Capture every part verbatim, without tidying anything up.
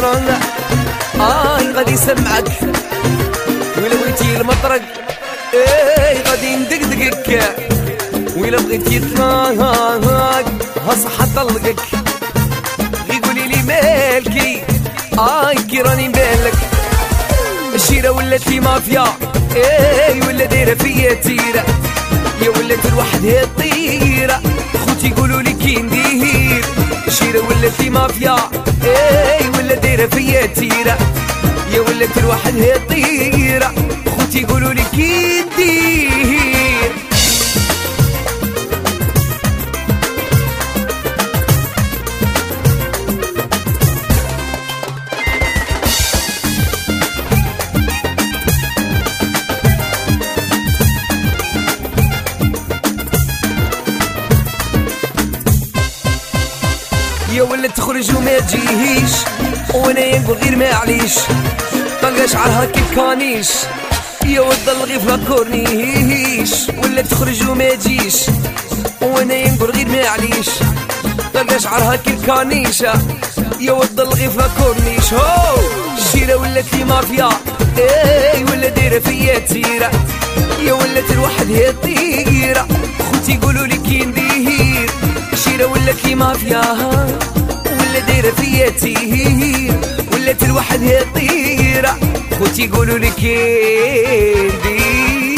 كبران اي غادي يسمعك ولا بغيتي المطرق اي غادي ندقدقك ولا بغيتي تناهاك هصحى طلقك غي قولي لي مالكي اي كي راني نبالك الشيرة ولات لي مافيا اي ولا دايرة فيا تيرة يا ولات الواحد هي الطيرة خوتي يقولوا لي كي ندير الشيرة ولات لي مافيا اي ولا دايرة فيا تيرة يا ولات الواحد هي الطيرة خوتي يقولوا لي كي ندير يا ولا تخرج وما تجيهيش وانا نقول غير معليش طلقة شعرها كيف كانيش يا وتضل غير في لاكورنيش ولا تخرج وما تجيش وانا نقول غير معليش طلقة شعرها كيف كانيش يا وتضل غير في لاكورنيش هو الشيرة ولات لي مافيا اي ولا دايرة فيا تيرة يا ولات الواحد هي الطيرة خوتي يقولوا لي كي ندير الشيرة ولات لي مافيا ولا دايرة فيا تير ولات الواحد هي الطيرة خوتي يقولوا لي كي ندير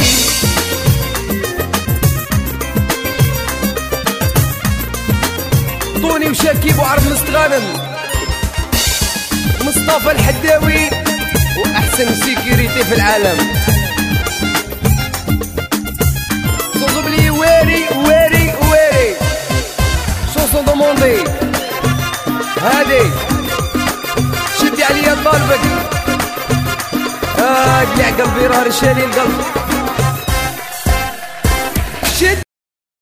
طوني وشاكيب وعرب مستغانم مصطفى الحداوي واحسن سيكوريتي في العالم صوصو بلي واري واري واري شوصو دوموندي هادي شدي عليا طالبك اه قلع قلبي راه رشالي القلب